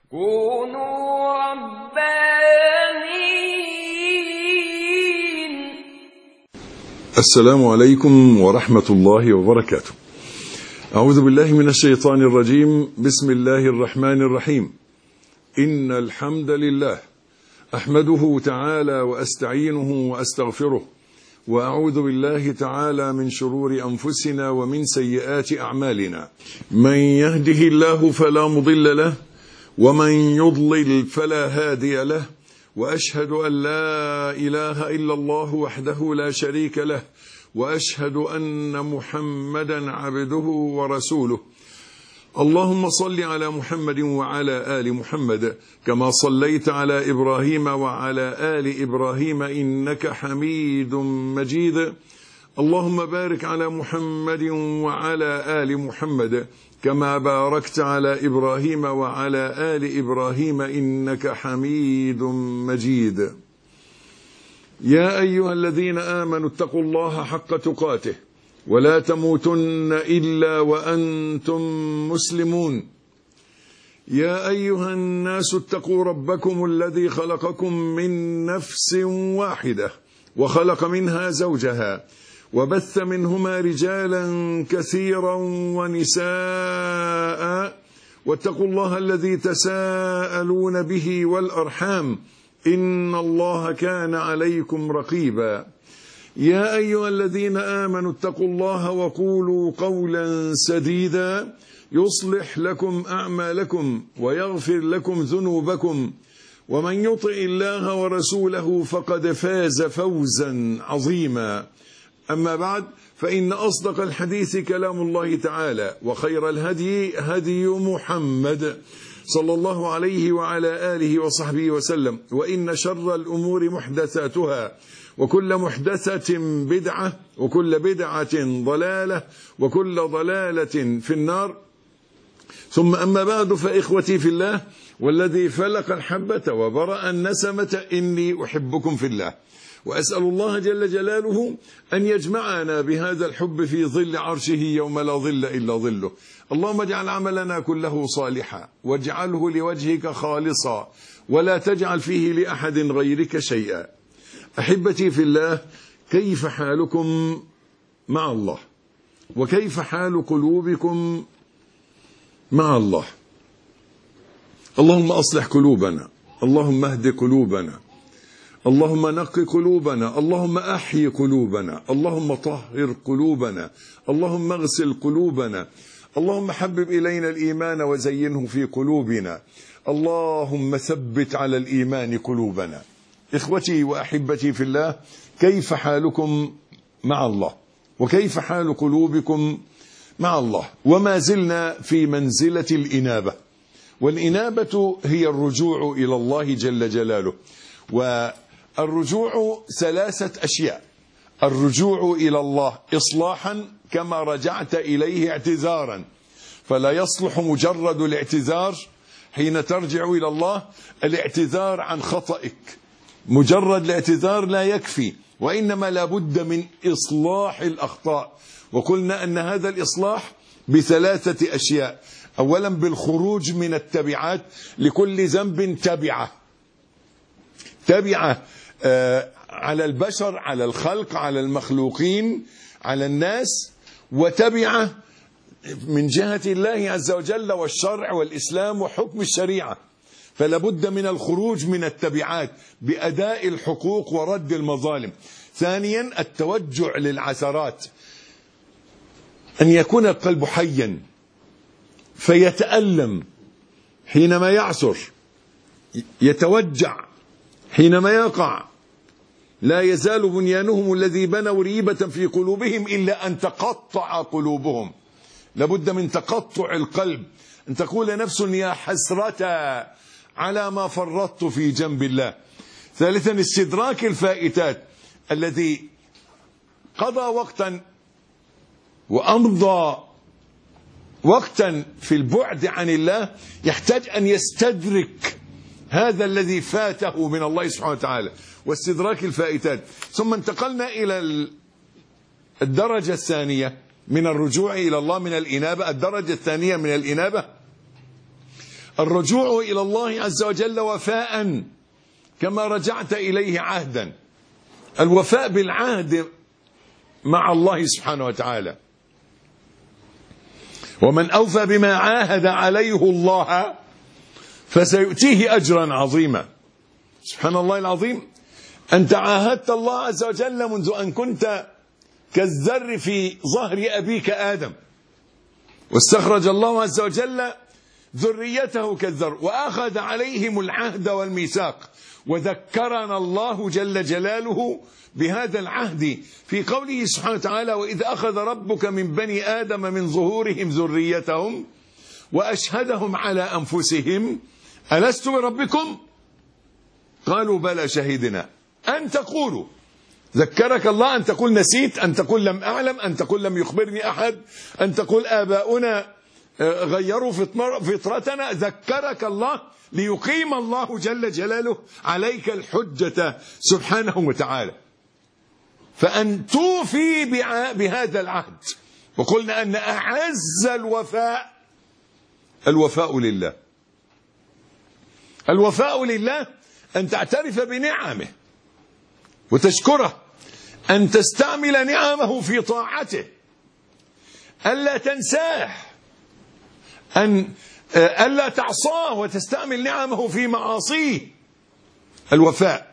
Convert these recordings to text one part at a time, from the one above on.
كونوا ربانيين. السلام عليكم ورحمة الله وبركاته. أعوذ بالله من الشيطان الرجيم. بسم الله الرحمن الرحيم. إن الحمد لله أحمده تعالى وأستعينه وأستغفره، وأعوذ بالله تعالى من شرور أنفسنا ومن سيئات أعمالنا. من يهده الله فلا مضل له، ومن يضلل فلا هادي له، وأشهد أن لا إله إلا الله وحده لا شريك له، وأشهد أن محمدا عبده ورسوله. اللهم صل على محمد وعلى آل محمد كما صليت على إبراهيم وعلى آل إبراهيم إنك حميد مجيد. اللهم بارك على محمد وعلى آل محمد كما باركت على إبراهيم وعلى آل إبراهيم إنك حميد مجيد. يا أيها الذين آمنوا اتقوا الله حق تقاته ولا تموتن إلا وأنتم مسلمون. يا أيها الناس اتقوا ربكم الذي خلقكم من نفس واحدة وخلق منها زوجها وبث منهما رجالا كثيرا ونساء، واتقوا الله الذي تساءلون به والأرحام إن الله كان عليكم رقيبا. يا أيها الذين آمنوا اتقوا الله وقولوا قولا سديدا يصلح لكم أعمالكم ويغفر لكم ذنوبكم، ومن يطع الله ورسوله فقد فاز فوزا عظيما. أما بعد، فإن أصدق الحديث كلام الله تعالى، وخير الهدي هدي محمد صلى الله عليه وعلى آله وصحبه وسلم، وإن شر الأمور محدثاتها، وكل محدثة بدعة، وكل بدعة ضلالة، وكل ضلالة في النار. ثم أما بعد، فإخوتي في الله والذي فلق الحبة وبرأ النسمة إني أحبكم في الله، وأسأل الله جل جلاله أن يجمعنا بهذا الحب في ظل عرشه يوم لا ظل إلا ظله. اللهم اجعل عملنا كله صالحا، واجعله لوجهك خالصا، ولا تجعل فيه لأحد غيرك شيئا. أحبتي في الله، كيف حالكم مع الله؟ وكيف حال قلوبكم مع الله؟ اللهم أصلح قلوبنا، اللهم اهد قلوبنا، اللهم نق قلوبنا، اللهم أحيي قلوبنا، اللهم طهر قلوبنا، اللهم اغسل قلوبنا، اللهم حبب إلينا الإيمان وزينه في قلوبنا، اللهم ثبت على الإيمان قلوبنا. إخوتي وأحبتي في الله، كيف حالكم مع الله؟ وكيف حال قلوبكم مع الله؟ وما زلنا في منزلة الإنابة، والإنابة هي الرجوع إلى الله جل جلاله. والرجوع ثلاثة أشياء: الرجوع إلى الله إصلاحا كما رجعت إليه اعتذارا، فلا يصلح مجرد الاعتذار حين ترجع إلى الله، الاعتذار عن خطئك، مجرد الاعتذار لا يكفي، وإنما لابد من إصلاح الأخطاء. وقلنا أن هذا الإصلاح بثلاثة أشياء: أولا بالخروج من التبعات، لكل ذنب تبعة على البشر، على الخلق، على المخلوقين، على الناس، وتبعة من جهة الله عز وجل والشرع والإسلام وحكم الشريعة. فلا بد من الخروج من التبعات بأداء الحقوق ورد المظالم. ثانيا التوجع للعثرات، أن يكون القلب حيا فيتألم حينما يعثر، يتوجع حينما يقع. لا يزال بنيانهم الذي بنوا ريبة في قلوبهم إلا أن تقطع قلوبهم. لابد من تقطع القلب، أن تقول نفس يا حسرة على ما فرطت في جنب الله. ثالثا استدراك الفائتات، الذي قضى وقتا وأمضى وقتا في البعد عن الله يحتاج أن يستدرك هذا الذي فاته من الله سبحانه وتعالى، واستدراك الفائتات. ثم انتقلنا إلى الدرجة الثانية من الرجوع إلى الله من الإنابة. الدرجة الثانية من الإنابة الرجوع إلى الله عز وجل وفاء كما رجعت إليه عهدا. الوفاء بالعهد مع الله سبحانه وتعالى. ومن أوفى بما عاهد عليه الله فسيؤتيه أجرا عظيما. سبحان الله العظيم. أنت عاهدت الله عز وجل منذ أن كنت كالذر في ظهر أبيك آدم، واستخرج الله عز وجل ذريته كالذر وأخذ عليهم العهد والميثاق، وذكرنا الله جل جلاله بهذا العهد في قوله سبحانه وتعالى: وإذ أخذ ربك من بني آدم من ظهورهم ذريتهم وأشهدهم على أنفسهم ألست بربكم؟ قالوا بلى شهدنا أن تقولوا. ذكرك الله أن تقول نسيت، أن تقول لم أعلم، أن تقول لم يخبرني أحد، أن تقول آباؤنا غيروا فطرتنا. ذكرك الله ليقيم الله جل جلاله عليك الحجة سبحانه وتعالى، فأن توفي بهذا العهد. وقلنا أن أعز الوفاء لله. الوفاء لله أن تعترف بنعمه وتشكره، أن تستعمل نعمه في طاعته، ألا تنساه، ألا تعصاه وتستعمل نعمه في معاصيه. الوفاء.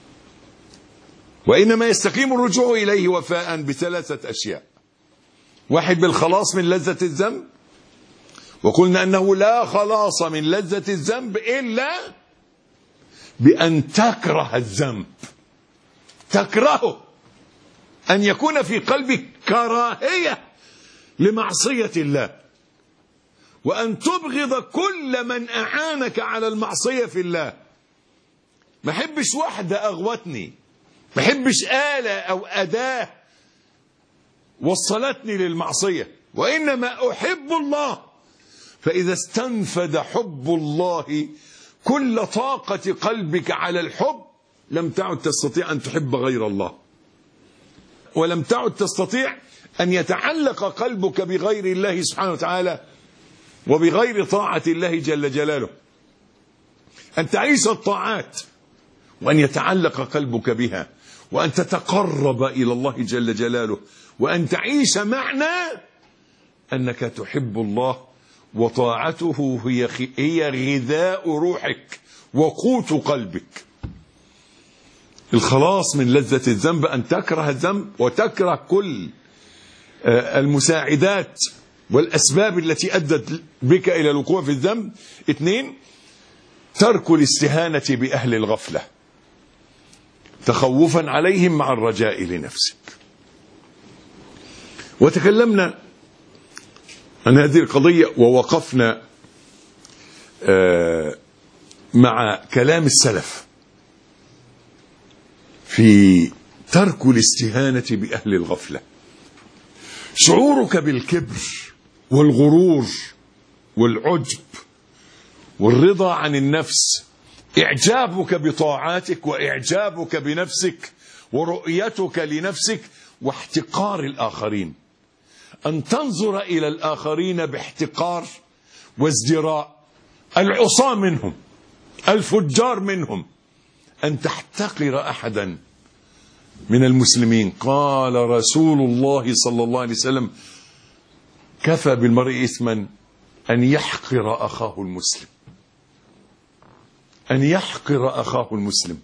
وإنما يستقيم الرجوع إليه وفاء بثلاثة أشياء: واحد، بالخلاص من لذة الذنب، وقلنا أنه لا خلاص من لذة الذنب إلا بأن تكره الذنب، تكرهه، أن يكون في قلبك كراهية لمعصية الله، وأن تبغض كل من أعانك على المعصية في الله. ما حبش واحدة أغوتني، ما حبش آلة أو أداة وصلتني للمعصية، وإنما أحب الله. فإذا استنفد حب الله كل طاقة قلبك على الحب لم تعد تستطيع أن تحب غير الله، ولم تعد تستطيع أن يتعلق قلبك بغير الله سبحانه وتعالى وبغير طاعة الله جل جلاله. أن تعيش الطاعات وأن يتعلق قلبك بها، وأن تتقرب إلى الله جل جلاله، وأن تعيش معنى أنك تحب الله وطاعته هي غذاء روحك وقوت قلبك. الخلاص من لذة الذنب أن تكره الذنب وتكره كل المساعدات والأسباب التي أدت بك إلى الوقوع في الذنب. 2، ترك الاستهانة بأهل الغفلة تخوفا عليهم مع الرجاء لنفسك. وتكلمنا عن هذه القضية ووقفنا مع كلام السلف في ترك الاستهانة بأهل الغفلة. شعورك بالكبر والغرور والعجب والرضا عن النفس، إعجابك بطاعاتك وإعجابك بنفسك ورؤيتك لنفسك، واحتقار الآخرين، أن تنظر إلى الآخرين باحتقار وازدراء، العصاة منهم، الفجار منهم، أن تحتقر أحدا من المسلمين. قال رسول الله صلى الله عليه وسلم: كفى بالمرء إثما أن يحقر أخاه المسلم. أن يحقر أخاه المسلم،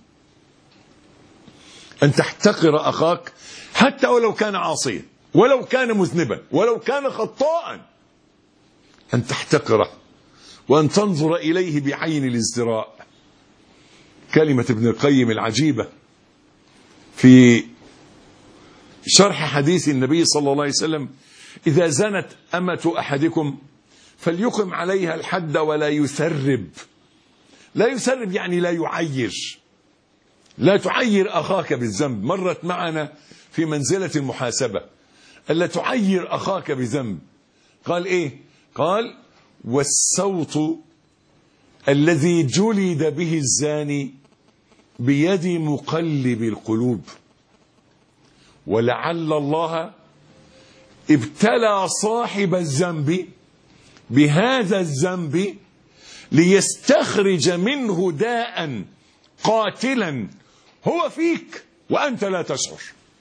أن تحتقر أخاك حتى ولو كان عاصيا، ولو كان مذنبا، ولو كان خطاء، أن تحتقره وأن تنظر إليه بعين الازدراء. كلمة ابن القيم العجيبة في شرح حديث النبي صلى الله عليه وسلم: إذا زنت أمة أحدكم فليقم عليها الحد ولا يثرب. لا يثرب يعني لا يعير، لا تعير أخاك بالذنب. مرت معنا في منزلة المحاسبة: ألا تعير أخاك بذنب. قال إيه؟ قال: والصوت الذي جلد به الزاني بيد مقلب القلوب، ولعل الله ابتلى صاحب الذنب بهذا الذنب ليستخرج منه داء قاتلا هو فيك وأنت لا تشعر.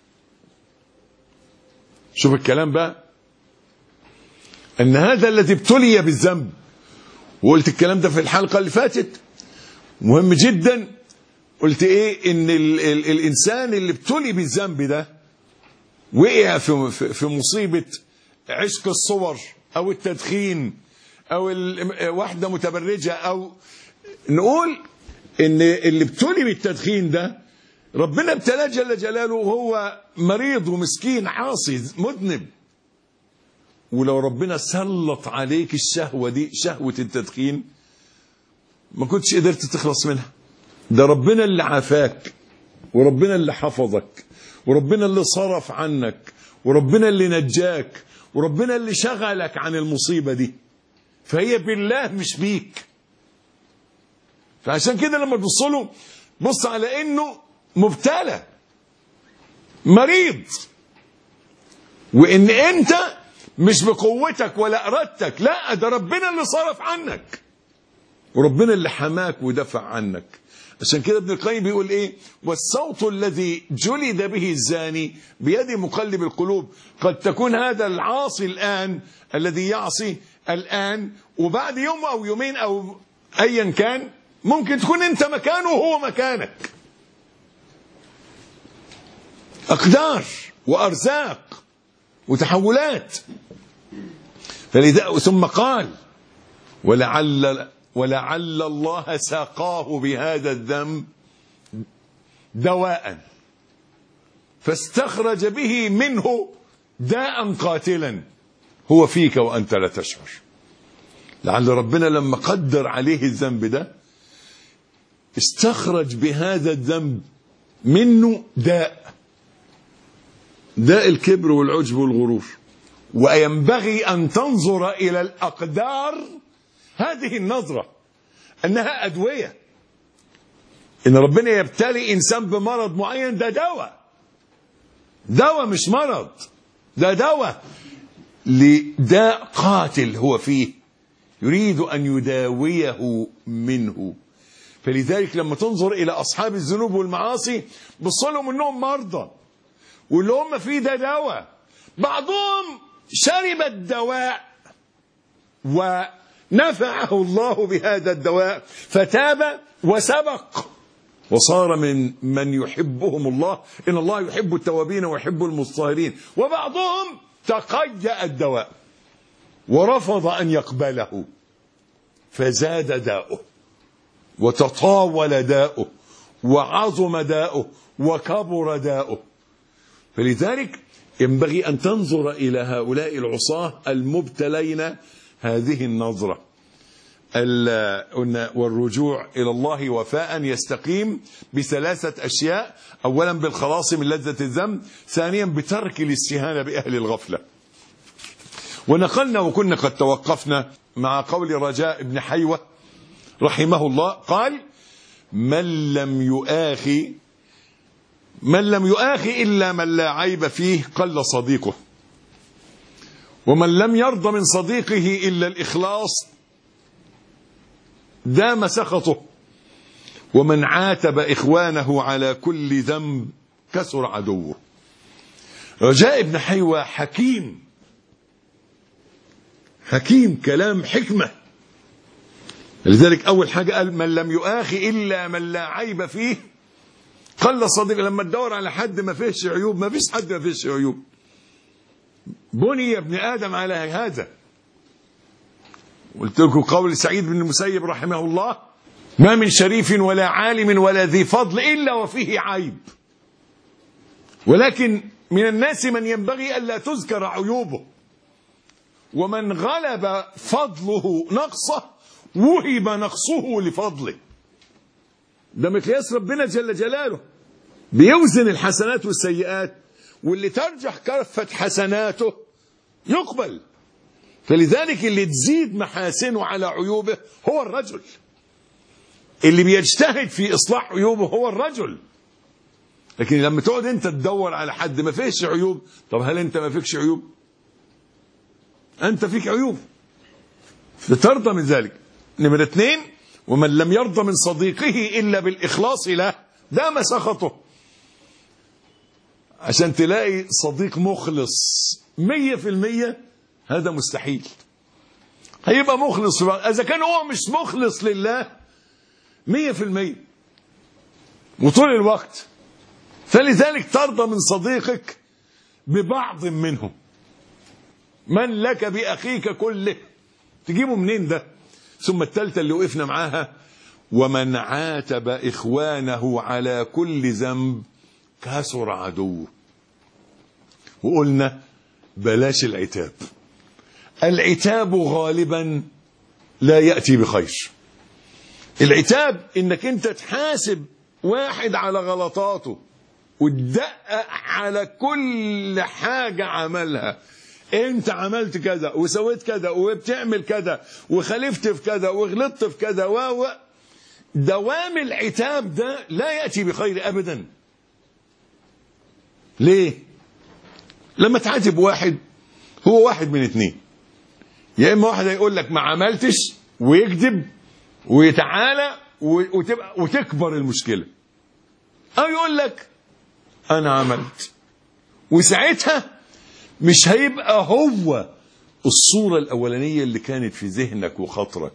شوف الكلام بقى، أن هذا الذي ابتلي بالذنب، وقلت الكلام ده في الحلقة اللي فاتت مهم جدا. قلت ايه؟ ان الانسان اللي ابتلي بالذنب ده وقع في مصيبة عشق الصور او التدخين او واحدة متبرجة، او نقول ان اللي ابتلي بالتدخين ده ربنا ابتلاه جل جلاله وهو مريض ومسكين عاصي مذنب، ولو ربنا سلط عليك الشهوة دي، شهوة التدخين، ما كنتش قدرت تخلص منها. ده ربنا اللي عافاك، وربنا اللي حفظك، وربنا اللي صرف عنك، وربنا اللي نجاك، وربنا اللي شغلك عن المصيبة دي، فهي بالله مش بيك. فعشان كده لما تبص له بص على انه مبتلى مريض، وان انت مش بقوتك ولا ارادتك، لا، ده ربنا اللي صرف عنك، وربنا اللي حماك ودفع عنك. عشان كده ابن القيم بيقول ايه؟ والصوت الذي جلد به الزاني بيد مقلب القلوب. قد تكون هذا العاصي الآن الذي يعصي الآن، وبعد يوم او يومين او ايا كان ممكن تكون انت مكانه وهو مكانك. اقدار وارزاق وتحولات. ثم قال ولعل الله ساقاه بهذا الذنب دواء فاستخرج به منه داء قاتلا هو فيك وأنت لا تشعر. لعل ربنا لما قدر عليه الذنب ده استخرج بهذا الذنب منه داء الكبر والعجب والغرور. وينبغي أن تنظر إلى الأقدار هذه النظرة أنها أدوية. إن ربنا يبتلي إنسان بمرض معين، ده دواء مش مرض، ده دواء لداء قاتل هو فيه يريد أن يداويه منه. فلذلك لما تنظر إلى أصحاب الذنوب والمعاصي بص لهم إنهم مرضى، واللي هم فيه ده دواء. بعضهم شرب الدواء ونفعه الله بهذا الدواء فتاب وسبق وصار من يحبهم الله، إن الله يحب التوابين ويحب المطهرين. وبعضهم تقيأ الدواء ورفض أن يقبله فزاد داؤه وتطاول داؤه وعظم داؤه وكبر داؤه. فلذلك ينبغي أن تنظر إلى هؤلاء العصاة المبتلين هذه النظرة. والرجوع إلى الله وفاء يستقيم بثلاثة أشياء: أولا بالخلاص من لذة الذنب، ثانيا بترك الاستهانة بأهل الغفلة. ونقلنا وكنا قد توقفنا مع قول رجاء بن حيوة رحمه الله قال: من لم يؤاخي إلا من لا عيب فيه قل صديقه، ومن لم يرضى من صديقه إلا الإخلاص دام سخطه، ومن عاتب إخوانه على كل ذنب كسر عدوه. رجاء بن حيوة حكيم كلام حكمة. لذلك أول حاجة قال: من لم يؤاخي إلا من لا عيب فيه قل صديق. لما تدور على حد ما فيهش عيوب، ما فيش حد ما فيهش عيوب. بني ابن آدم على هذا. قلت لكم قول سعيد بن المسيب رحمه الله: ما من شريف ولا عالم ولا ذي فضل إلا وفيه عيب، ولكن من الناس من ينبغي ألا تذكر عيوبه، ومن غلب فضله نقصه وهب نقصه لفضله. ده مقياس ربنا جل جلاله، بيوزن الحسنات والسيئات، واللي ترجح كفة حسناته يقبل. فلذلك اللي تزيد محاسنه على عيوبه هو الرجل، اللي بيجتهد في إصلاح عيوبه هو الرجل. لكن لما تقعد انت تدور على حد ما فيش عيوب، طب هل انت ما فيكش عيوب؟ انت فيك عيوب فترضى من ذلك. نمرة 2: ومن لم يرضى من صديقه إلا بالإخلاص له دام سخطه. عشان تلاقي صديق مخلص 100% هذا مستحيل. هيبقى مخلص إذا كان هو مش مخلص لله 100% وطول الوقت. فلذلك ترضى من صديقك ببعض منه. من لك بأخيك كله، تجيبه منين ده؟ ثم الثالثة اللي وقفنا معاها: ومن عاتب إخوانه على كل ذنب كسر عدوه. وقلنا بلاش العتاب. العتاب غالبا لا يأتي بخير. العتاب انك انت تحاسب واحد على غلطاته وتدقق على كل حاجة عملها. انت عملت كذا وسويت كذا وبتعمل كذا وخالفت في كذا وغلطت في كذا دوام العتاب ده لا يأتي بخير أبدا. ليه؟ لما تعاتب واحد هو واحد من اتنين: يا إما واحد هيقول لك ما عملتش ويكذب ويتعالى وتكبر المشكلة، أو يقول لك أنا عملت، وساعتها مش هيبقى هو الصورة الأولانية اللي كانت في ذهنك وخاطرك،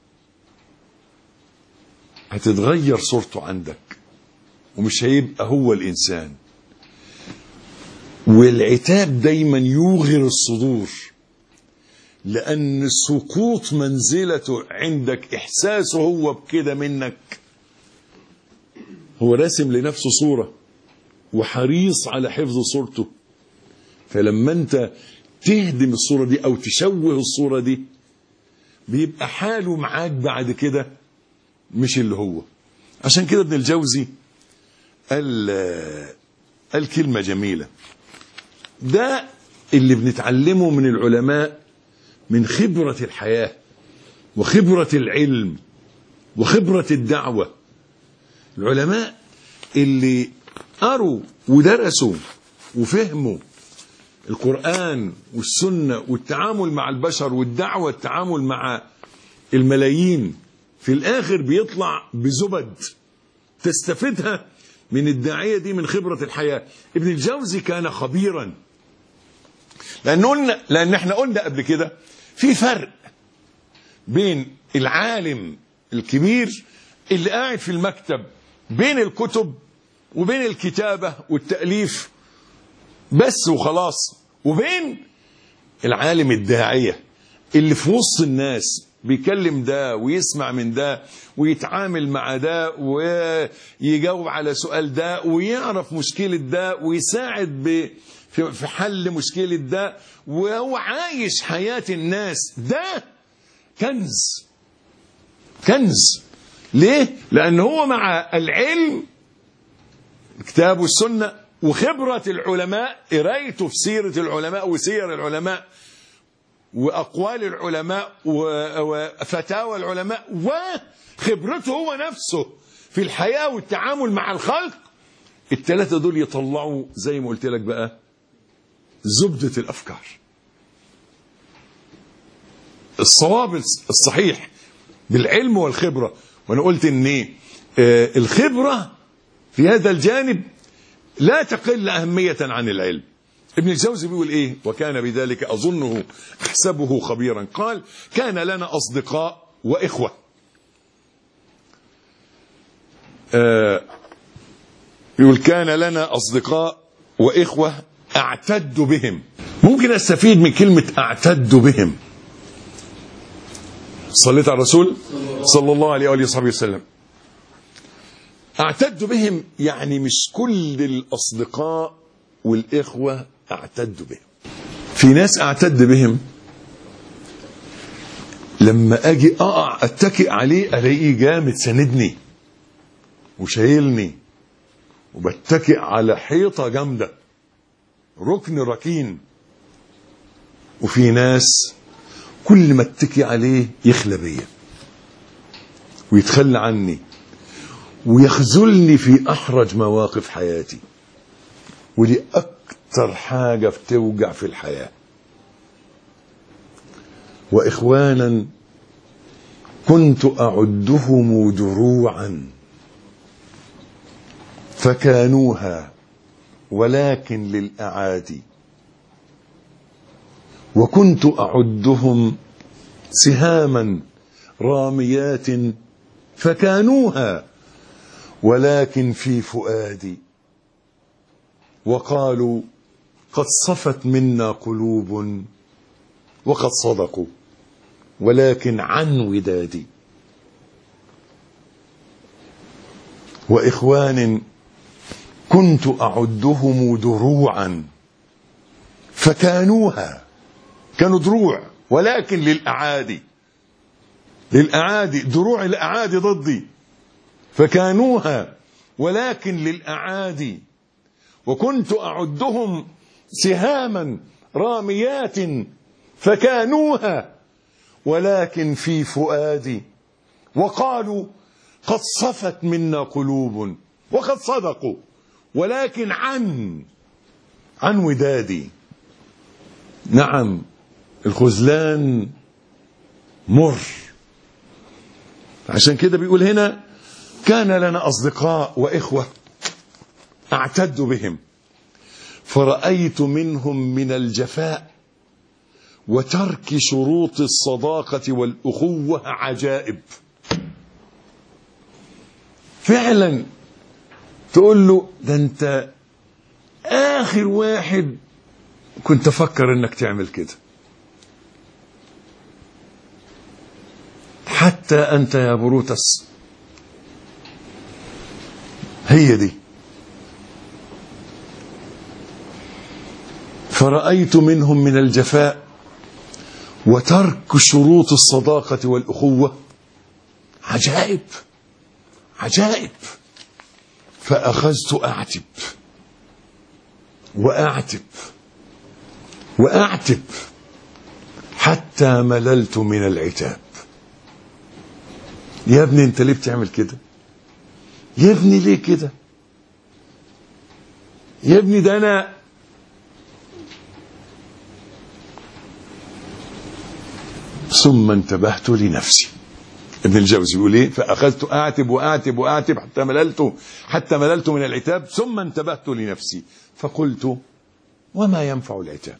هتتغير صورته عندك ومش هيبقى هو الإنسان. والعتاب دايما يوغر الصدور، لأن سقوط منزلته عندك إحساسه هو بكده منك. هو راسم لنفسه صورة وحريص على حفظ صورته، فلما أنت تهدم الصورة دي أو تشوه الصورة دي بيبقى حاله معاك بعد كده مش اللي هو. عشان كده ابن الجوزي قال كلمة جميلة، ده اللي بنتعلمه من العلماء من خبرة الحياة وخبرة العلم وخبرة الدعوة. العلماء اللي قروا ودرسوا وفهموا القرآن والسنة والتعامل مع البشر والدعوة، التعامل مع الملايين، في الآخر بيطلع بزبد تستفيدها من الداعية دي من خبرة الحياة. ابن الجوزي كان خبيرا، لأن احنا قلنا قبل كده في فرق بين العالم الكبير اللي قاعد في المكتب بين الكتب وبين الكتابة والتأليف بس وخلاص، وبين العالم الداعية اللي في وسط الناس بيكلم ده ويسمع من ده ويتعامل مع ده ويجاوب على سؤال ده ويعرف مشكلة ده ويساعد في حل مشكلة ده، وهو عايش حياة الناس. ده كنز. ليه؟ لأن هو مع العلم الكتاب والسنة وخبرة العلماء، قرايته في سيرة العلماء وسير العلماء وأقوال العلماء وفتاوى العلماء وخبرته هو نفسه في الحياة والتعامل مع الخلق، الثلاثة دول يطلعوا زي ما قلت لك بقى زبدة الأفكار. الصواب الصحيح بالعلم والخبرة. وأنا قلت إن الخبرة في هذا الجانب لا تقل أهمية عن العلم. ابن الجوزي بيقول إيه؟ وكان بذلك أظنه أحسبه خبيرا. قال: كان لنا أصدقاء وإخوة. يقول كان لنا أصدقاء وإخوة أعتد بهم. ممكن أستفيد من كلمة أعتد بهم. صليت على الرسول صلى الله عليه وآله وصحبه وسلم. أعتد بهم يعني مش كل الأصدقاء والإخوة أعتد بهم. في ناس أعتد بهم لما أجي أقع أتكئ عليه ألاقيه جامد سندني وشايلني وبتكئ على حيطة جامدة ركن ركين. وفي ناس كل ما اتكئ عليه يخلى بيا ويتخلى عني ويخذلني في أحرج مواقف حياتي. ودي أكتر حاجة بتوجع في الحياة. وإخوانا كنت أعدهم دروعا فكانوها ولكن للأعادي، وكنت أعدهم سهاما راميات فكانوها ولكن في فؤادي، وقالوا قد صفت منا قلوب وقد صدقوا ولكن عن ودادي. وإخوان كنت أعدهم دروعا فكانوها، كانوا دروع ولكن للأعادي، دروع الأعادي ضدي، فكانوها ولكن للأعادي. وكنت أعدهم سهاما راميات فكانوها ولكن في فؤادي، وقالوا قد صفت منا قلوب وقد صدقوا ولكن عن ودادي. نعم، الخذلان مر. عشان كده بيقول هنا كان لنا أصدقاء وإخوة أعتد بهم فرأيت منهم من الجفاء وترك شروط الصداقة والأخوة عجائب. فعلا تقول له ده أنت آخر واحد كنت أفكر أنك تعمل كده، حتى أنت يا بروتس. هي دي. فرأيت منهم من الجفاء وترك شروط الصداقة والأخوة عجائب عجائب. فأخذت أعتب وأعتب وأعتب حتى مللت من العتاب. يا ابني انت ليه بتعمل كده؟ يا ابني ليه كده؟ يا ابني ده انا ثم انتبهت لنفسي. ابن الجوزي يقول ايه؟ فاخذت اعتب واعتب واعتب حتى مللت من العتاب ثم انتبهت لنفسي فقلت وما ينفع العتاب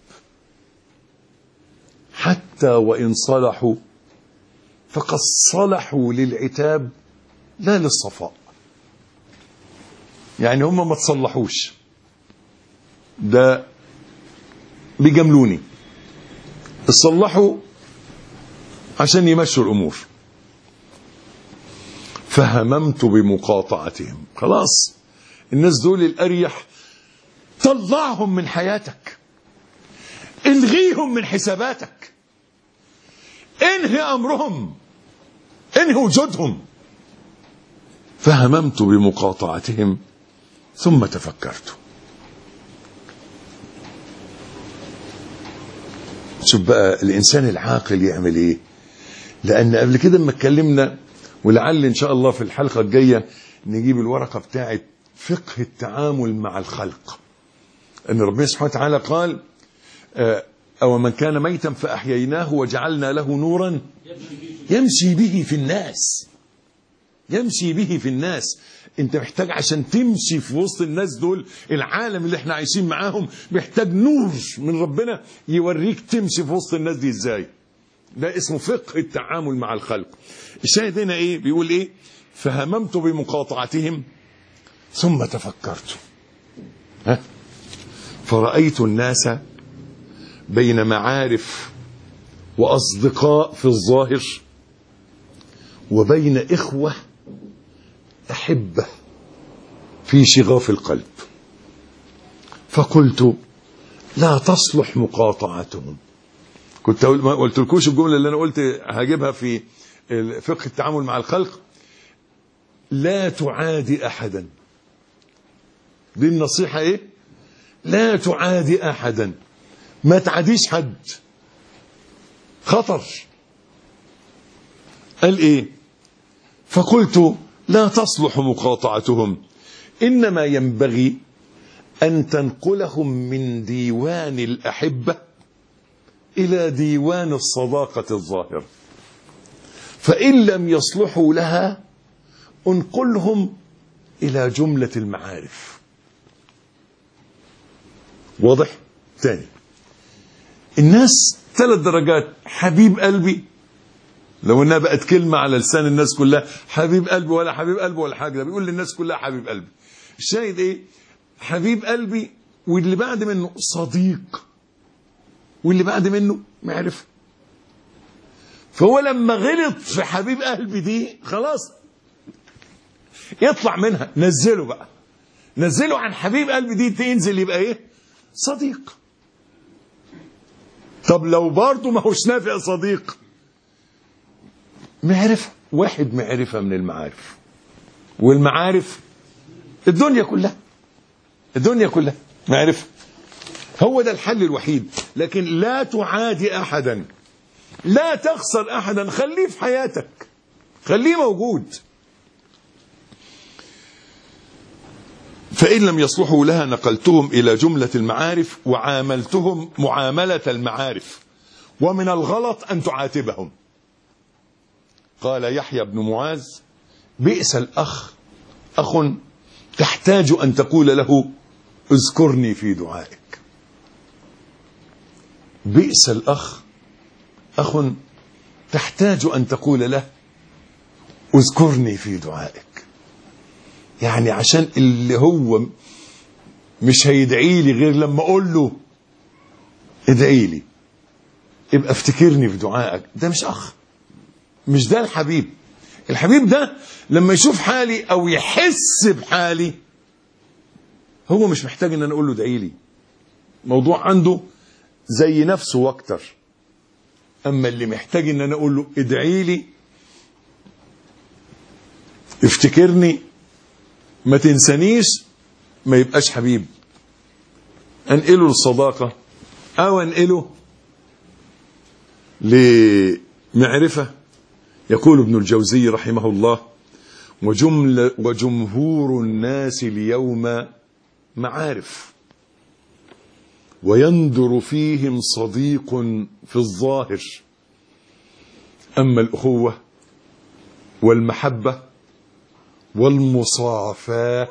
حتى وان صلحوا فقد صلحوا للعتاب لا للصفاء. يعني هم ما تصلحوش، ده بيجاملوني، تصلحوا عشان يمشوا الأمور. فهممت بمقاطعتهم. خلاص الناس دول الأريح طلعهم من حياتك، الغيهم من حساباتك، انهي أمرهم، انهي وجودهم. فهممت بمقاطعتهم ثم تفكرت. شوف بقى الإنسان العاقل يعمل ايه. لأن قبل كده ما اتكلمنا، ولعل إن شاء الله في الحلقة الجاية نجيب الورقة بتاعة فقه التعامل مع الخلق. أن ربنا سبحانه وتعالى قال أو من كان ميتا فأحييناه وجعلنا له نورا يمشي به في الناس. يمشي به في الناس. انت محتاج عشان تمشي في وسط الناس دول، العالم اللي احنا عايشين معاهم محتاج نور من ربنا يوريك تمشي في وسط الناس دي ازاي. ده اسمه فقه التعامل مع الخلق. الشاهد هنا ايه؟ بيقول ايه؟ فهممت بمقاطعتهم ثم تفكرت. فرأيت الناس بين معارف وأصدقاء في الظاهر وبين إخوة أحبة في شغاف القلب. فقلت لا تصلح مقاطعتهم. كنت ما قلت لكوش الجملة اللي أنا قلت هجيبها في فقه التعامل مع الخلق؟ لا تعادي أحدا. دي النصيحة إيه؟ لا تعادي أحدا، ما تعاديش حد، خطر. قال إيه؟ فقلت لا تصلح مقاطعتهم، إنما ينبغي أن تنقلهم من ديوان الأحبة إلى ديوان الصداقة الظاهرة. فإن لم يصلحوا لها انقلهم إلى جملة المعارف. واضح؟ تاني، الناس 3 درجات. حبيب قلبي، لو انها بقت كلمة على لسان الناس كلها، حبيب قلبي ولا حبيب قلبي ولا حاجة، ده بيقول للناس كلها حبيب قلبي. الشاهد ايه؟ حبيب قلبي، واللي بعد منه صديق، واللي بعد منه معرفة. فهو لما غلط في حبيب قلبي دي خلاص يطلع منها، نزله بقى، نزله عن حبيب قلبي دي تنزل يبقى ايه؟ صديق. طب لو برضه ما هوش نافع صديق، معرفة. واحد معرفة من المعارف، والمعارف الدنيا كلها، الدنيا كلها معرفة. هو ده الحل الوحيد. لكن لا تعادي أحدا، لا تخسر أحدا، خليه في حياتك، خليه موجود. فإن لم يصلحوا لها نقلتهم إلى جملة المعارف وعاملتهم معاملة المعارف، ومن الغلط أن تعاتبهم. قال يحيى بن معاذ: بئس الأخ تحتاج أن تقول له اذكرني في دعائك. بئس الأخ تحتاج أن تقول له اذكرني في دعائك. يعني عشان اللي هو مش هيدعي لي غير لما أقول له ادعي لي، يبقى افتكرني في دعائك. ده مش أخ، مش ده الحبيب. الحبيب ده لما يشوف حالي أو يحس بحالي هو مش محتاج ان انا اقول له ادعي لي، موضوع عنده زي نفسه واكتر. اما اللي محتاج ان انا اقول له ادعي لي، افتكرني، ما تنسانيش، ما يبقاش حبيب. انقله للصداقة او انقله لمعرفة. يقول ابن الجوزي رحمه الله: وجمهور الناس اليوم معارف، ويندر فيهم صديق في الظاهر، أما الأخوة والمحبة والمصافاة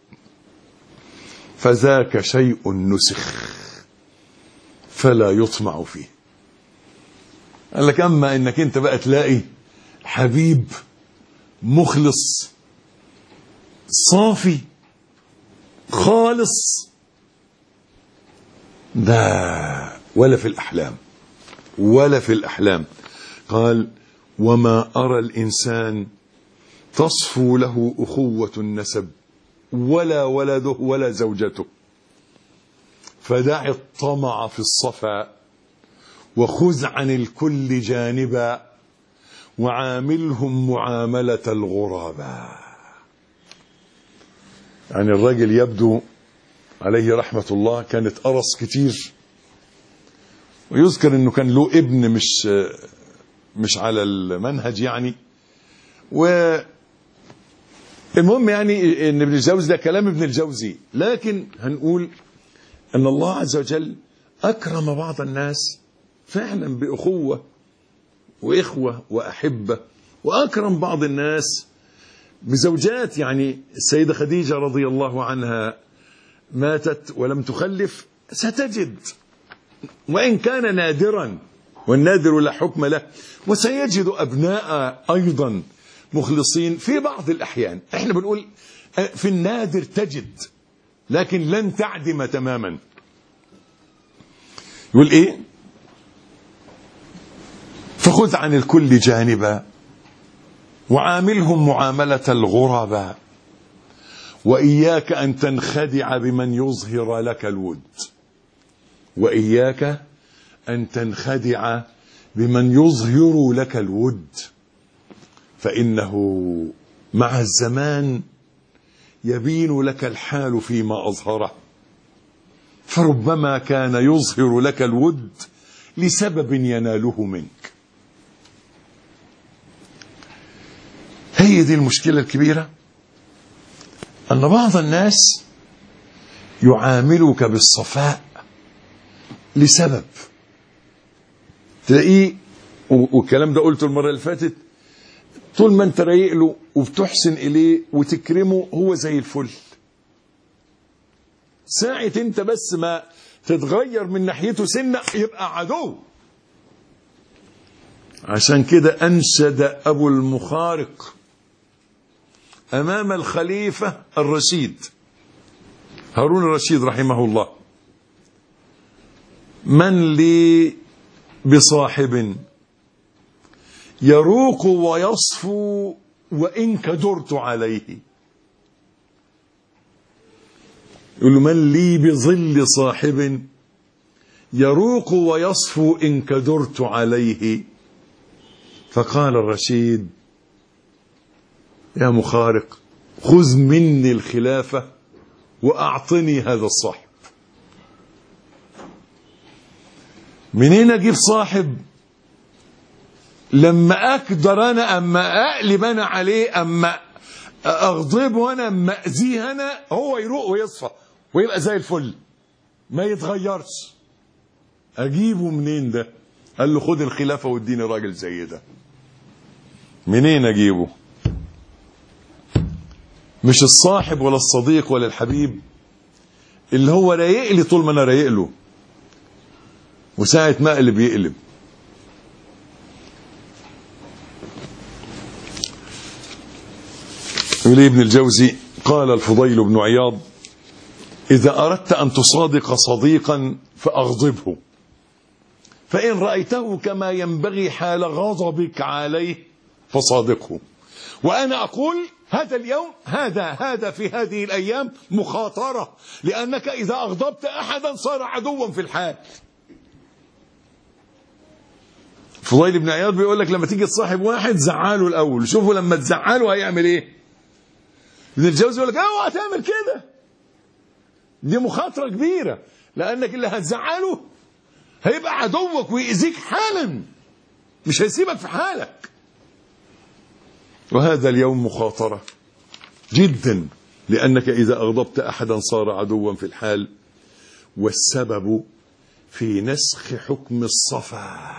فذاك شيء نسخ فلا يطمع فيه. قال لك أما إنك أنت بقى تلاقي حبيب مخلص صافي خالص، ده ولا في الأحلام، ولا في الأحلام. قال: وما أرى الإنسان تصفو له أخوة النسب ولا ولده ولا زوجته، فدع الطمع في الصفا وخذ عن الكل جانبا وعاملهم معاملة الغرباء. يعني الراجل يبدو عليه رحمة الله كانت قرص كتير، ويذكر انه كان له ابن مش على المنهج يعني. والمهم يعني ان ابن الجوزي ده كلام ابن الجوزي، لكن هنقول ان الله عز وجل اكرم بعض الناس فعلا بأخوة وإخوة وأحبة، وأكرم بعض الناس بزوجات. يعني السيدة خديجة رضي الله عنها ماتت ولم تخلف، ستجد وإن كان نادرا، والنادر لا حكم له، وسيجد أبناء أيضا مخلصين في بعض الأحيان. احنا بنقول في النادر تجد، لكن لن تعدم تماما. يقول ايه؟ فخذ عن الكل جانبا وعاملهم معاملة الغرباء، وإياك أن تنخدع بمن يظهر لك الود، وإياك أن تنخدع بمن يظهر لك الود، فإنه مع الزمان يبين لك الحال فيما أظهره، فربما كان يظهر لك الود لسبب يناله منك. هي دي المشكلة الكبيرة، أن بعض الناس يعاملك بالصفاء لسبب، تلاقيه، والكلام ده قلته المرة اللي فاتت، طول ما انت رايق له وبتحسن اليه وتكرمه هو زي الفل. ساعة انت بس ما تتغير من ناحيته سنة يبقى عدو. عشان كده أنشد أبو المخارق أمام الخليفة الرشيد هارون الرشيد رحمه الله: من لي بصاحب يروق ويصفو وإن كدرت عليه. يقول له: من لي بظل صاحب يروق ويصفو إن كدرت عليه. فقال الرشيد: يا مخارق، خذ مني الخلافة وأعطني هذا الصاحب. منين أجيب صاحب لما أقدر أنا أما أقلب أنا عليه، أما أغضبه أنا، أما أذيه أنا، هو يروق ويصفى ويبقى زي الفل ما يتغيرش؟ أجيبه منين ده؟ قال له: خد الخلافة واديني راجل زي ده. منين أجيبه؟ مش الصاحب ولا الصديق ولا الحبيب اللي هو رايق لي طول ما أنا رايق له، وساعة ما أقلب يقلب. يقول ابن الجوزي: قال الفضيل بن عياض: إذا أردت أن تصادق صديقا فأغضبه، فإن رأيته كما ينبغي حال غضبك عليه فصادقه. وأنا أقول هذا اليوم هذا في هذه الأيام مخاطرة، لأنك إذا أغضبت أحدا صار عدوا في الحال. فضيل بن عياض بيقول لك لما تيجي تصاحب واحد زعله الأول، شوفوا لما تزعله هيعمل إيه. ابن الجوزي يقول لك: اوعى تعمل كده، دي مخاطرة كبيرة، لأنك اللي هتزعله هيبقى عدوك ويأذيك حالا، مش هيسيبك في حالك. وهذا اليوم مخاطرة جدا، لأنك إذا أغضبت أحدا صار عدوا في الحال. والسبب في نسخ حكم الصفا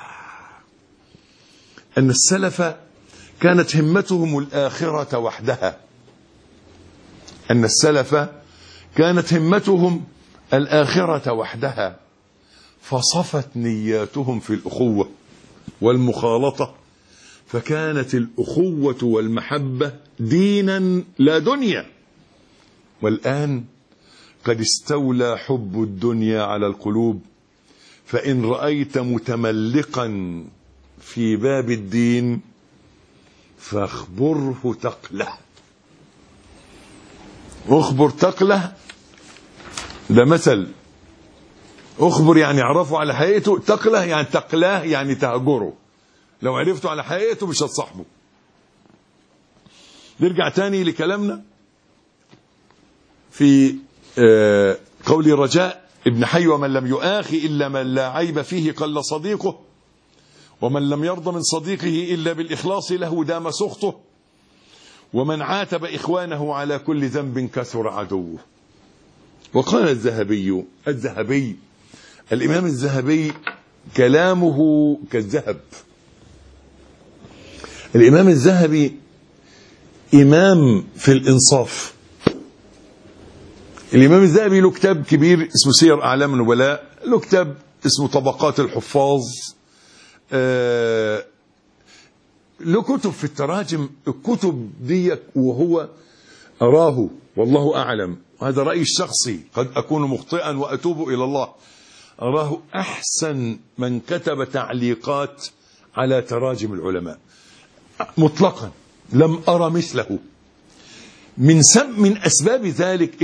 أن السلف كانت همتهم الآخرة وحدها. أن السلف كانت همتهم الآخرة وحدها، فصفت نياتهم في الأخوة والمخالطة، فكانت الأخوة والمحبة دينا لا دنيا. والآن قد استولى حب الدنيا على القلوب، فإن رأيت متملقا في باب الدين فاخبره تقله. اخبر تقله، ده مثل. اخبر يعني اعرفه على حقيقته، تقله يعني تقلاه يعني تهجره. لو عرفته على حقيقته مش هتصاحبه. نرجع تاني لكلامنا في قول رجاء ابن حي: ومن لم يؤاخي إلا من لا عيب فيه قل صديقه، ومن لم يرضى من صديقه إلا بالإخلاص له دام سخطه، ومن عاتب إخوانه على كل ذنب كثر عدوه. وقال الذهبي الإمام الذهبي كلامه كالذهب. الإمام الذهبي إمام في الإنصاف. الإمام الذهبي له كتاب كبير اسمه سير أعلام النبلاء، له كتاب اسمه طبقات الحفاظ، له كتب في التراجم. الكتب دي وهو أراه والله أعلم، هذا رأيي الشخصي، قد أكون مخطئا وأتوب إلى الله، أراه أحسن من كتب تعليقات على تراجم العلماء مطلقا، لم أرى مثله. من أسباب ذلك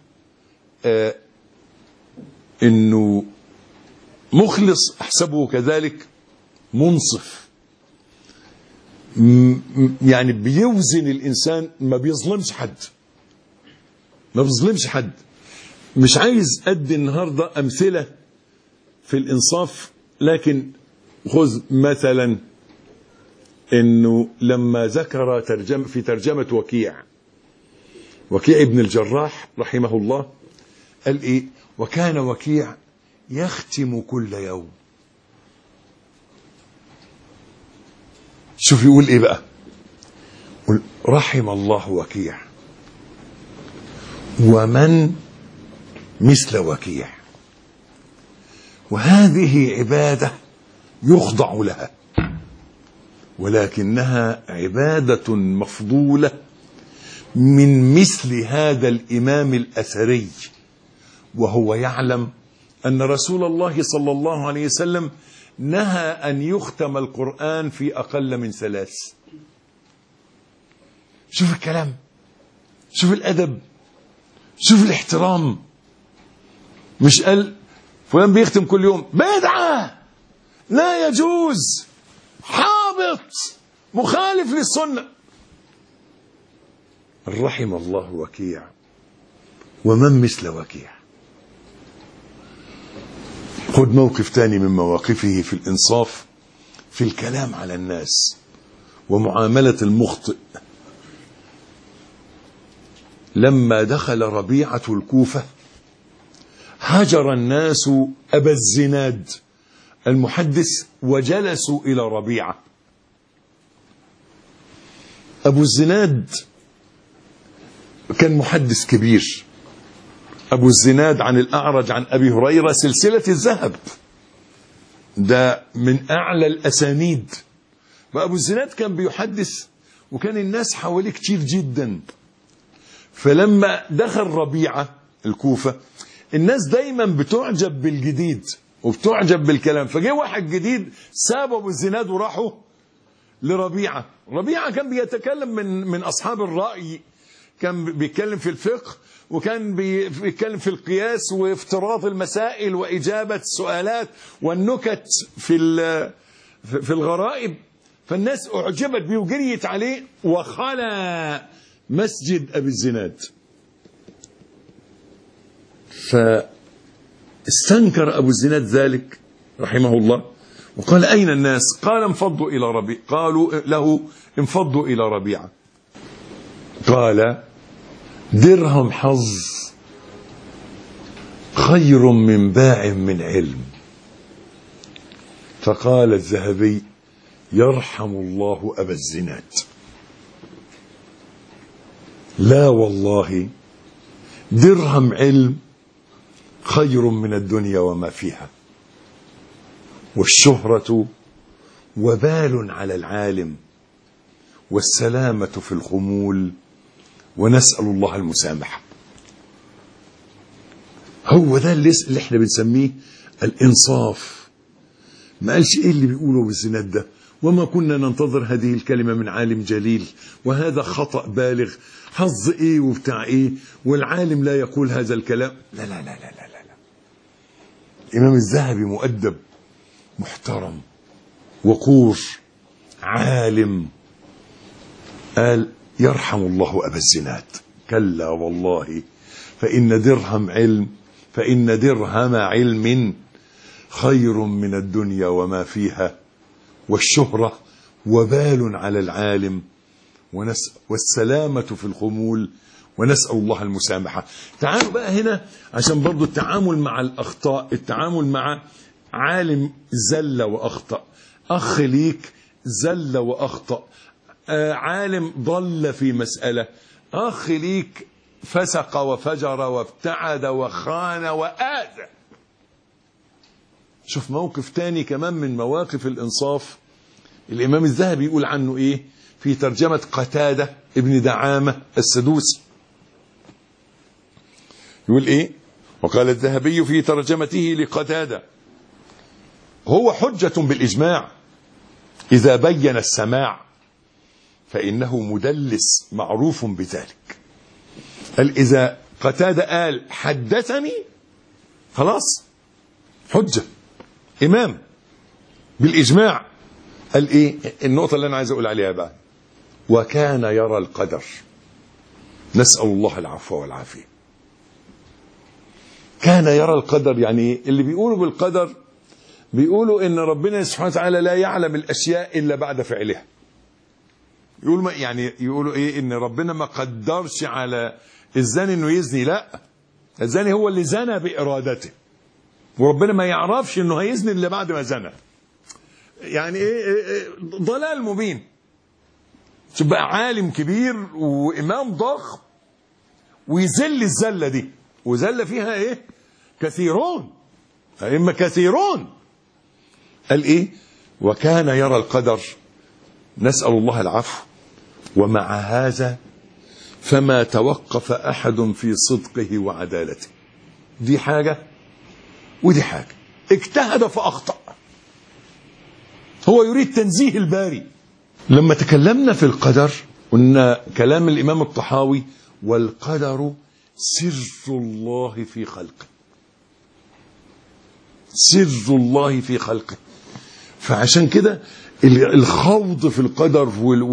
إنه مخلص، أحسبه كذلك منصف، يعني بيوزن الإنسان، ما بيظلمش حد. مش عايز أدي النهاردة أمثلة في الإنصاف، لكن خذ مثلا إنه لما ذكر في ترجمة وكيع ابن الجراح رحمه الله، قال إيه؟ وكان وكيع يختم كل يوم. شوف يقول إيه بقى؟ قل رحم الله وكيع ومن مثل وكيع. وهذه عبادة يخضع لها، ولكنها عبادة مفضولة من مثل هذا الإمام الأثري، وهو يعلم أن رسول الله صلى الله عليه وسلم نهى أن يختم القرآن في أقل من 3. شوف الكلام، شوف الأدب، شوف الاحترام. مش قال فلان بيختم كل يوم، بدعة، لا يجوز، حابط، مخالف للسنة. رحم الله وكيع ومن مثل وكيع. خد موقف تاني من مواقفه في الإنصاف في الكلام على الناس ومعاملة المخطئ. لما دخل ربيعة الكوفة هجر الناس أبا الزناد المحدث وجلسوا إلى ربيعة. أبو الزناد كان محدث كبير، أبو الزناد عن الأعرج عن أبي هريرة سلسلة الذهب، ده من أعلى الأسانيد. وأبو الزناد كان بيحدث وكان الناس حواليه كتير جدا. فلما دخل ربيعة الكوفة الناس دايما بتعجب بالجديد وبتعجب بالكلام، فجاء واحد جديد ساب أبو الزناد وراحوا لربيعة. ربيعة كان بيتكلم من أصحاب الرأي، كان بيتكلم في الفقه، وكان بيتكلم في القياس وافتراض المسائل وإجابة السؤالات والنكت في الغرائب. فالناس أعجبت بيه وجريت عليه وخلى مسجد أبي الزناد. فاستنكر أبو الزناد ذلك رحمه الله وقال أين الناس؟ قال انفضوا إلى ربيعة. قالوا له انفضوا إلى ربيعة. قال درهم حظ خير من باع من علم. فقال الذهبي يرحم الله أبا الزناد. لا والله درهم علم خير من الدنيا وما فيها، والشهرة وبال على العالم، والسلامة في الخمول، ونسأل الله المسامحة. هو ده اللي احنا بنسميه الإنصاف. ما قالش ايه اللي بيقوله بالزناد ده، وما كنا ننتظر هذه الكلمة من عالم جليل، وهذا خطأ بالغ، حظ ايه وبتاع ايه، والعالم لا يقول هذا الكلام. لا لا لا لا لا لا. الإمام الذهبي مؤدب، محترم، وقور، عالم. قال يرحم الله أبا الزناد. كلا والله فإن درهم علم خير من الدنيا وما فيها، والشهرة وبال على العالم، والسلامة في الخمول، ونسأل الله المسامحة. تعالوا بقى هنا عشان برضو التعامل مع الأخطاء، التعامل مع عالم زل وأخطأ، أخ ليك زل وأخطأ، عالم ضل في مسألة، أخ ليك فسق وفجر وابتعد وخان وآذى. شوف موقف تاني كمان من مواقف الإنصاف. الإمام الذهبي يقول عنه إيه في ترجمة قتادة ابن دعامة السدوسي؟ يقول إيه؟ وقال الذهبي في ترجمته لقتادة هو حجة بالإجماع إذا بين السماع، فإنه مدلس معروف بذلك. قال إذا قتادة قال حدثني خلاص حجة، إمام بالإجماع. قال إيه النقطة اللي أنا عايز أقول عليها بقى؟ وكان يرى القدر. نسأل الله العفو والعافية. كان يرى القدر يعني اللي بيقولوا بالقدر بيقولوا إن ربنا سبحانه وتعالى لا يعلم الأشياء إلا بعد فعلها. يقولوا يعني يقولوا إيه إن ربنا ما قدرش على الزاني إنه يزني. لا، الزاني هو اللي زنى بإرادته، وربنا ما يعرفش إنه هيزني إلا بعد ما زنى. يعني إيه ضلال مبين. تبقى عالم كبير وإمام ضخم ويزل الزلة دي، وزل فيها إيه؟ كثيرون، أئمة كثيرون. قال إيه؟ وكان يرى القدر، نسأل الله العفو، ومع هذا فما توقف أحد في صدقه وعدالته. دي حاجة ودي حاجة. اجتهد فأخطأ، هو يريد تنزيه الباري. لما تكلمنا في القدر قلنا كلام الإمام الطحاوي: والقدر سر الله في خلقه، سر الله في خلقه. فعشان كده الخوض في القدر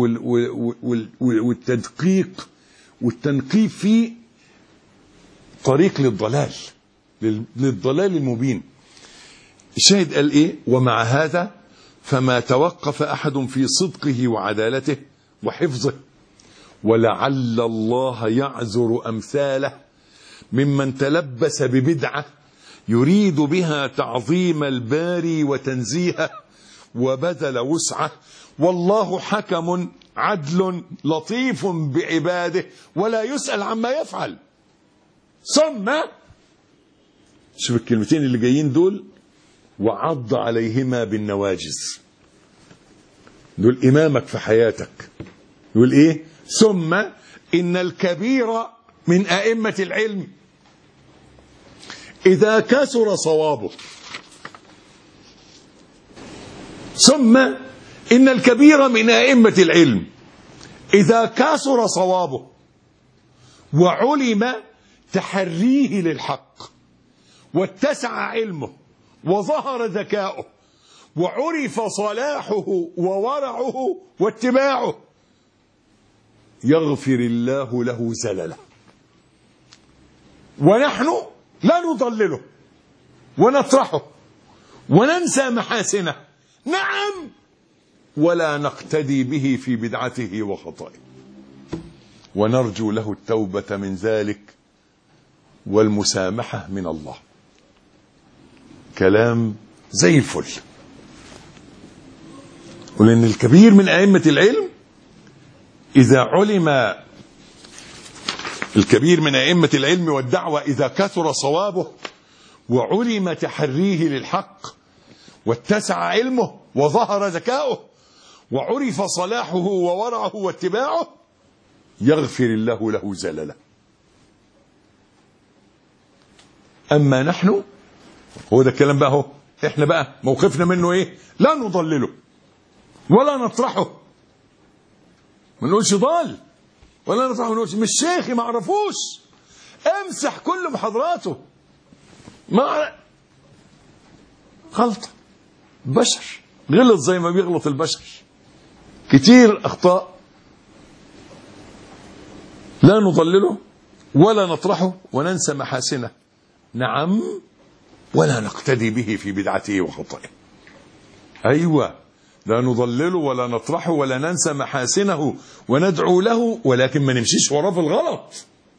والتدقيق والتنقيب فيه طريق للضلال، للضلال المبين. الشاهد قال ايه؟ ومع هذا فما توقف احد في صدقه وعدالته وحفظه، ولعل الله يعذر امثاله ممن تلبس ببدعه يريد بها تعظيم الباري وتنزيهه وبذل وسعه، والله حكم عدل لطيف بعباده ولا يسأل عما يفعل. ثم شوف الكلمتين اللي جايين دول: وعض عليهما بالنواجذ. دول إمامك في حياتك. يقول إيه؟ ثم إن الكبير من أئمة العلم إذا كثر صوابه. ثم إن الكبير من أئمة العلم إذا كثر صوابه وعلم تحريه للحق واتسع علمه وظهر ذكاؤه وعرف صلاحه وورعه واتباعه، يغفر الله له زلله. ونحن لا نضلله ونطرحه وننسى محاسنه، نعم، ولا نقتدي به في بدعته وخطئه، ونرجو له التوبة من ذلك والمسامحة من الله. كلام زي الفل. ولأن الكبير من أئمة العلم إذا علم، الكبير من أئمة العلم والدعوة إذا كثر صوابه وعلم تحريه للحق واتسع علمه وظهر ذكاؤه وعرف صلاحه وورعه واتباعه، يغفر الله له زلله. أما نحن، هو ده الكلام بقى، هو احنا بقى موقفنا منه ايه؟ لا نضلله ولا نطرحه، ما نقولش ضال ولا نطرحه، ما نقولش مش شيخي ما اعرفوش، امسح كل محاضراته، ما غلطة، بشر غلط زي ما بيغلط البشر، كتير اخطاء. لا نضلله ولا نطرحه وننسى محاسنه، نعم، ولا نقتدي به في بدعته وخطئه. أيوة، لا نضلله ولا نطرحه ولا ننسى محاسنه وندعو له، ولكن ما نمشيش وراه في الغلط.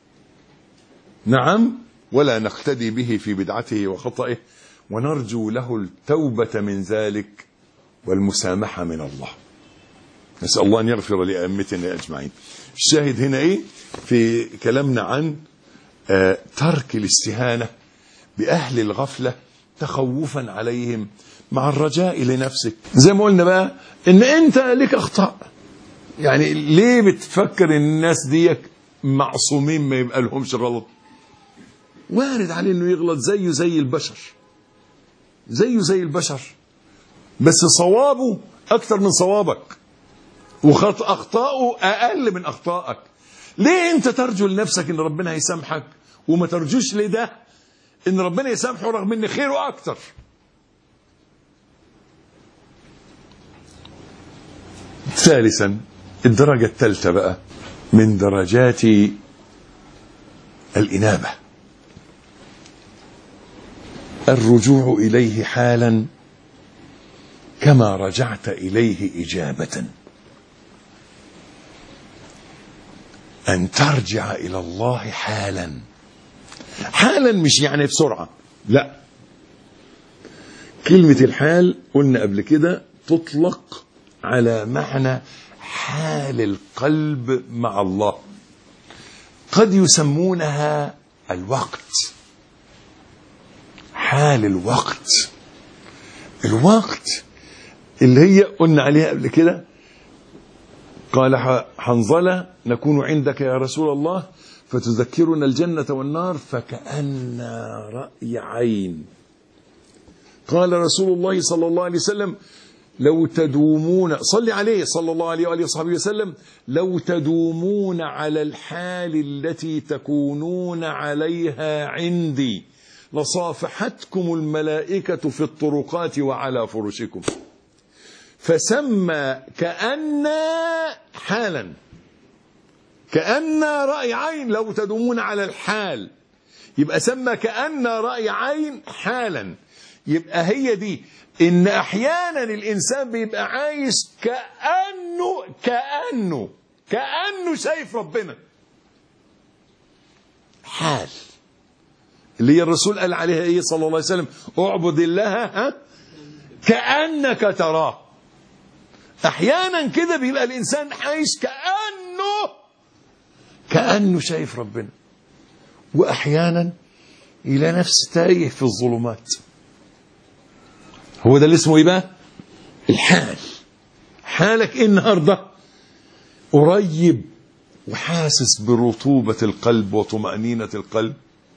نعم، ولا نقتدي به في بدعته وخطئه، ونرجو له التوبة من ذلك والمسامحة من الله. نسأل الله أن يغفر لأئمتنا أجمعين. الشاهد هنا إيه في كلامنا عن ترك الاستهانة بأهل الغفلة تخوفا عليهم مع الرجاء لنفسك. زي ما قلنا بقى إن أنت لك أخطاء، يعني ليه بتفكر إن الناس ديك معصومين ما يبقى لهمش غلط؟ وارد عليه إنه يغلط زيه زي البشر، زيه زي البشر، بس صوابه أكثر من صوابك وأخطاؤه أقل من أخطائك. ليه أنت ترجو لنفسك إن ربنا يسامحك وما ترجوش لده إن ربنا يسامحه رغم إن خيره أكتر؟ ثالثا، الدرجة الثالثة بقى من درجات الإنابة، الرجوع إليه حالا كما رجعت إليه إجابة. أن ترجع إلى الله حالا. حالا مش يعني بسرعة، لا، كلمة الحال قلنا قبل كده تطلق على معنى حال القلب مع الله. قد يسمونها الوقت، حال الوقت. الوقت اللي هي قلنا عليها قبل كده، قال حنظلة نكون عندك يا رسول الله فتذكرنا الجنة والنار فكأن رأي عين. قال رسول الله صلى الله عليه وسلم لو تدومون، صلي عليه صلى الله عليه وآله وصحبه وسلم، لو تدومون على الحال التي تكونون عليها عندي لصافحتكم الملائكة في الطرقات وعلى فرشكم. فسمى كأن حالا، كأن رأي عين. لو تدومون على الحال يبقى سمى كأن رأي عين حالا. يبقى هي دي إن أحيانا الإنسان بيبقى عايش كأنه شايف ربنا. حال اللي هي الرسول قال عليها إيه صلى الله عليه وسلم؟ اعبد الله كأنك تراه. أحيانا كده بيبقى الإنسان عايش كأنه شايف ربنا، وأحيانا إلى نفس تايه في الظلمات. هو ده اللي اسمه ايه بقى؟ الحال. حالك ايه النهارده؟ قريب وحاسس برطوبة القلب وطمأنينة القلب،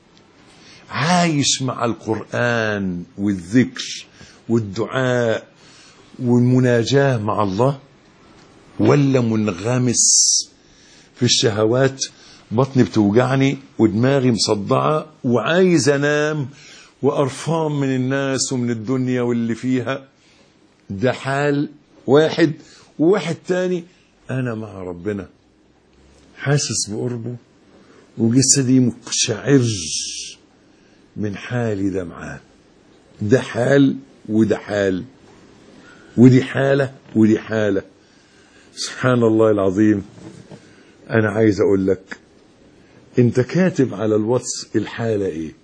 عايش مع القرآن والذكر والدعاء والمناجاة مع الله، ولا منغمس في الشهوات، بطني بتوجعني ودماغي مصدعة وعايز انام وقرفان من الناس ومن الدنيا واللي فيها؟ ده حال واحد. وواحد تاني انا مع ربنا حاسس بقربه وجسدي مقشعر من حالي ده معاه. ده حال وده حال، ودي حالة ودي حالة. سبحان الله العظيم. انا عايز اقول لك، انت كاتب على الواتس الحالة ايه؟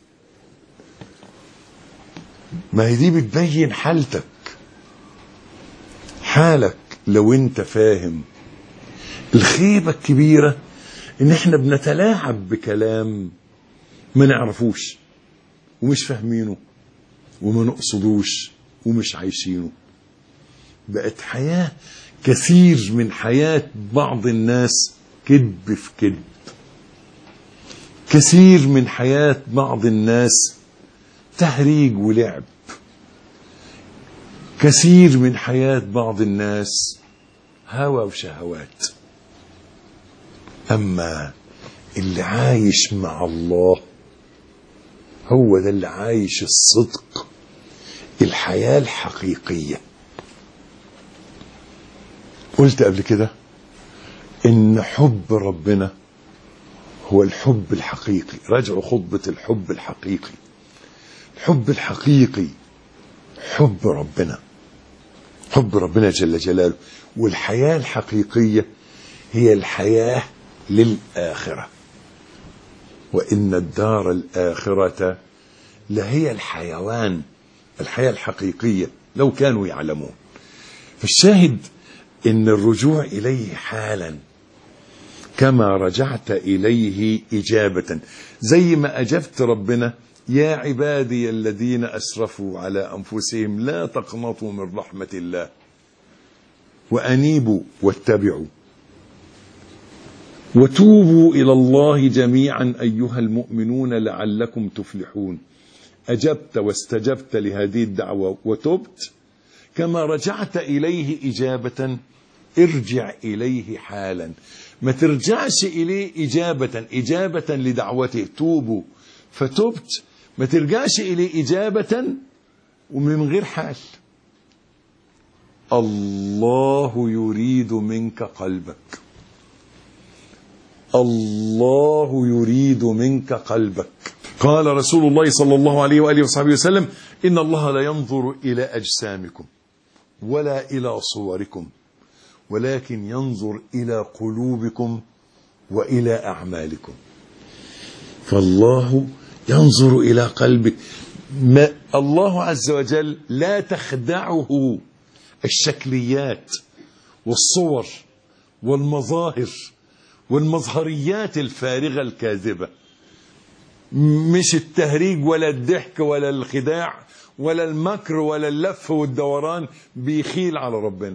ما هي دي بتبين حالتك، حالك. لو انت فاهم الخيبة الكبيرة ان احنا بنتلاعب بكلام ما نعرفوش ومش فاهمينه وما نقصدوش ومش عايشينه. بقت حياة كثير من حياة بعض الناس كذب في كذب، كثير من حياة بعض الناس تهريج ولعب، كثير من حياة بعض الناس هوى وشهوات. أما اللي عايش مع الله هو ده اللي عايش الصدق، الحياة الحقيقية. قلت قبل كده إن حب ربنا هو الحب الحقيقي. راجعوا خطبة الحب الحقيقي. الحب الحقيقي حب ربنا، حب ربنا جل جلاله. والحياة الحقيقية هي الحياة للآخرة، وإن الدار الآخرة لهي الحيوان. الحياة الحقيقية لو كانوا يعلمون. فالشاهد إن الرجوع إليه حالا كما رجعت إليه إجابة، زي ما أجبت ربنا يا عبادي الذين أسرفوا على أنفسهم لا تقنطوا من رحمة الله وأنيبوا واتبعوا وتوبوا إلى الله جميعا أيها المؤمنون لعلكم تفلحون. أجبت واستجبت لهذه الدعوة وتبت، كما رجعت إليه إجابة ارجع إليه حالا. ما ترجعش إليه إجابة لدعوته توبوا فتبت، ما ترجعش إليه إجابة ومن غير حال. الله يريد منك قلبك، الله يريد منك قلبك. قال رسول الله صلى الله عليه وآله وصحبه وسلم إن الله لا ينظر إلى أجسامكم ولا إلى صوركم ولكن ينظر إلى قلوبكم وإلى أعمالكم. فالله ينظر إلى قلبك. ما الله عز وجل لا تخدعه الشكليات والصور والمظاهر والمظهريات الفارغة الكاذبة، مش التهريج ولا الضحك ولا الخداع ولا المكر ولا اللف والدوران بيخيل على ربنا.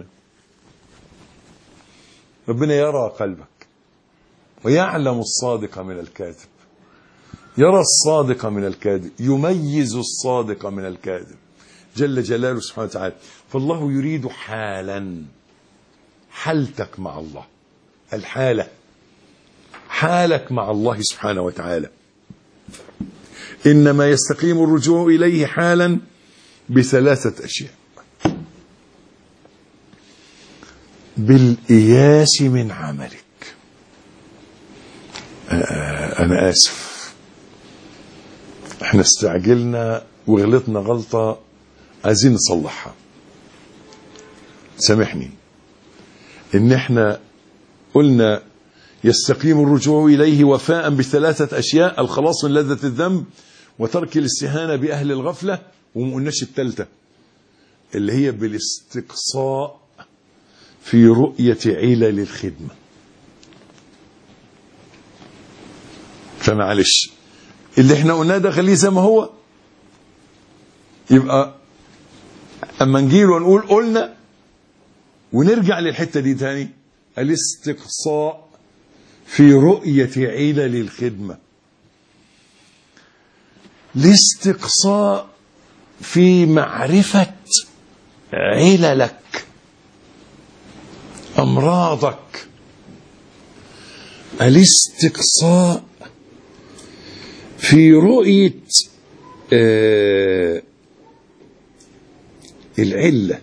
ربنا يرى قلبك ويعلم الصادق من الكاذب، يرى الصادق من الكاذب، يميز الصادق من الكاذب جل جلاله سبحانه وتعالى. فالله يريد حالا، حالتك مع الله، الحالة، حالك مع الله سبحانه وتعالى. إنما يستقيم الرجوع إليه حالا بثلاثة أشياء: بالإياس من عملك. أنا آسف، احنا استعجلنا وغلطنا غلطة عايزين نصلحها، سامحني. إن احنا قلنا يستقيم الرجوع إليه وفاء بثلاثة أشياء: الخلاص من لذة الذنب، وترك الاستهانة بأهل الغفلة، وما قلناش الثالثة اللي هي بالاستقصاء في رؤية علل الخدمة. فمعلش اللي احنا قلناه ده خليه زي ما هو، يبقى اما نجيله ونقول قلنا ونرجع للحتة دي تاني: الاستقصاء في رؤية علل الخدمة، الاستقصاء في معرفة عللك، أمراضك، الاستقصاء في رؤية العلة.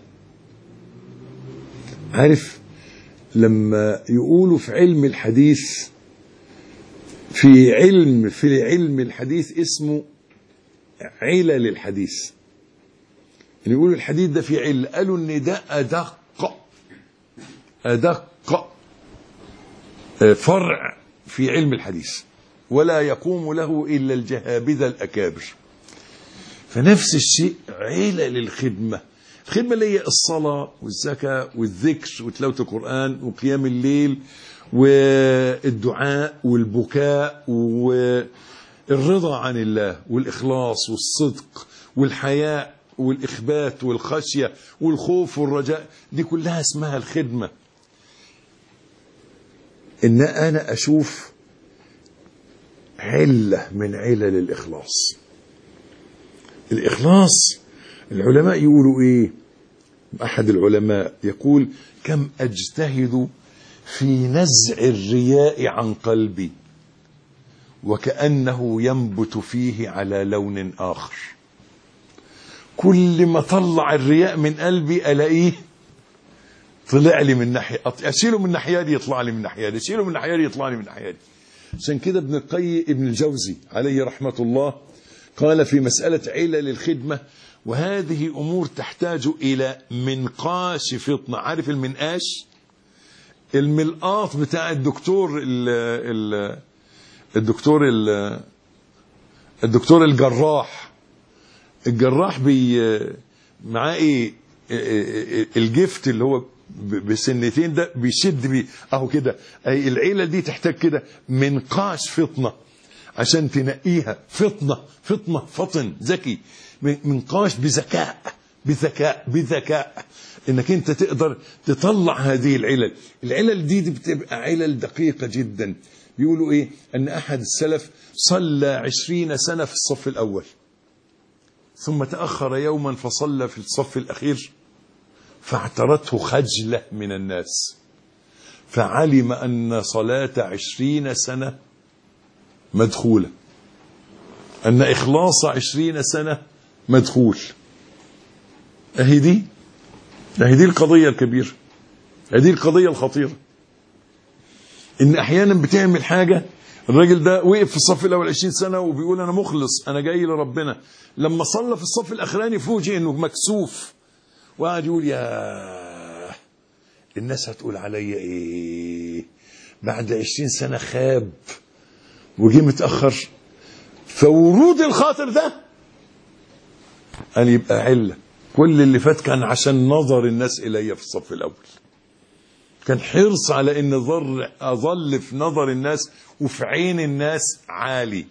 عارف لما يقولوا في علم الحديث، في علم الحديث اسمه علل الحديث، يعني يقولوا الحديث ده في علة، قالوا ان ده أدق فرع في علم الحديث، ولا يقوم له إلا الجهابذة الأكابر. فنفس الشيء علل الخدمة، الخدمة اللي هي الصلاة والزكاة والذكر وتلاوة القرآن وقيام الليل والدعاء والبكاء والرضا عن الله والإخلاص والصدق والحياء والإخبات والخشية والخوف والرجاء، دي كلها اسمها الخدمة. إن أنا أشوف علة من علل الإخلاص. الإخلاص العلماء يقولوا إيه؟ أحد العلماء يقول: كم أجتهد في نزع الرياء عن قلبي وكأنه ينبت فيه على لون آخر. كل ما طلع الرياء من قلبي ألاقيه طلع لي من ناحية، أشيله من ناحية دي يطلع لي من ناحية دي، أشيله من ناحية دي يطلع لي من ناحية دي. عشان كده ابن الجوزي عليه رحمة الله قال في مسألة علل الخدمة: وهذه أمور تحتاج إلى منقاش فطنة. عارف المنقاش؟ الملقاط بتاع الدكتور الجراح. الجراح معاه ايه؟ الجفت اللي هو بسنتين ده بيشد بيه اهو كده. اي العيله دي تحتاج كده منقاش فطنه عشان تنقيها. فطنه فطن ذكي، منقاش بذكاء انك انت تقدر تطلع هذه العلل دي بتبقى علل دقيقة جدا. بيقولوا ايه؟ ان احد السلف صلى 20 سنة في الصف الاول، ثم تأخر يوما فصلى في الصف الاخير، فاعترته خجلة من الناس، فعلم ان صلاة 20 سنة مدخولة، ان اخلاص 20 سنة مدخول. اهي دي القضية الكبيرة، هذه القضية الخطيرة. ان احيانا بتعمل حاجة، الراجل ده وقف في الصف الاول 20 سنة وبيقول انا مخلص، انا جاي لربنا، لما صلى في الصف الاخراني فوجئ انه مكسوف، وقعد يقول يا الناس هتقول عليا ايه بعد 20 سنة خاب وجي متأخر. فورود الخاطر ده قال يبقى علة، كل اللي فات كان عشان نظر الناس إلي في الصف الأول. كان حرص على ان اظل في نظر الناس وفي عين الناس عالي.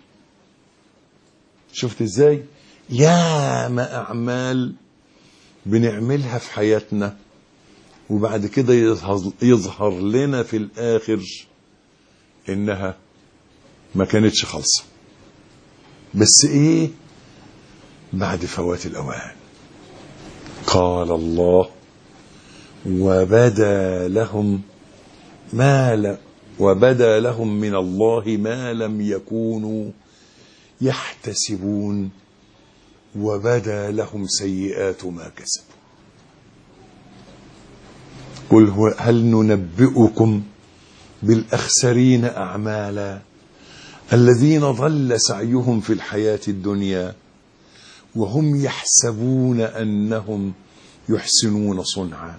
شفت ازاي؟ يا ما اعمال بنعملها في حياتنا وبعد كده يظهر لنا في الاخر انها ما كانتش خالصة، بس ايه؟ بعد فوات الاوان. قال الله: وبدا لهم من الله ما لم يكونوا يحتسبون وبدا لهم سيئات ما كسبوا. قل هل ننبئكم بالأخسرين أعمالا الذين ضل سعيهم في الحياة الدنيا وهم يحسبون أنهم يحسنون صنعا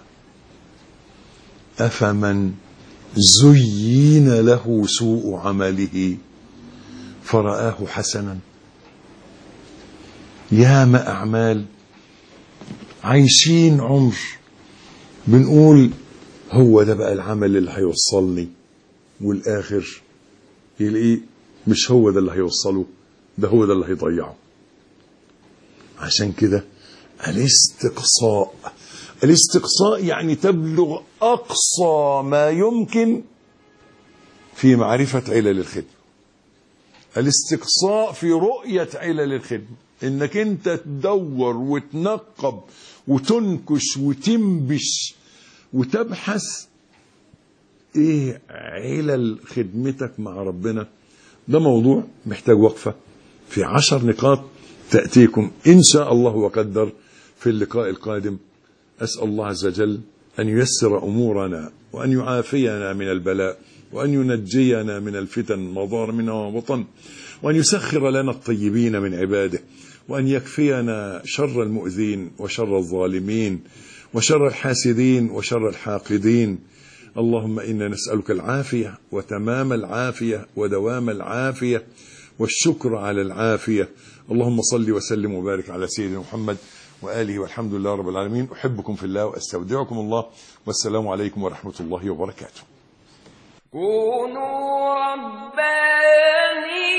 أفمن زين له سوء عمله فرآه حسنا. ياما أعمال عايشين عمر بنقول هو ده بقى العمل اللي هيوصلني، والآخر يلاقيه مش هو ده اللي هيوصله، ده هو ده اللي هيضيعه. عشان كده الاستقصاء يعني تبلغ أقصى ما يمكن في معرفة علل الخدمة. الاستقصاء في رؤية علل الخدمة، انك انت تدور وتنقب وتنكش وتنبش وتبحث ايه علل خدمتك مع ربنا. ده موضوع محتاج وقفة في 10 نقاط تأتيكم إن شاء الله وقدر في اللقاء القادم. أسأل الله عز وجل أن ييسر أمورنا وأن يعافينا من البلاء وأن ينجينا من الفتن ما ظهر منها وما بطن، وأن يسخر لنا الطيبين من عباده، وأن يكفينا شر المؤذين وشر الظالمين وشر الحاسدين وشر الحاقدين. اللهم إنا نسألك العافية وتمام العافية ودوام العافية والشكر على العافية. اللهم صل وسلم وبارك على سيدنا محمد وآله، والحمد لله رب العالمين. أحبكم في الله وأستودعكم الله، والسلام عليكم ورحمة الله وبركاته. كونوا ربانيين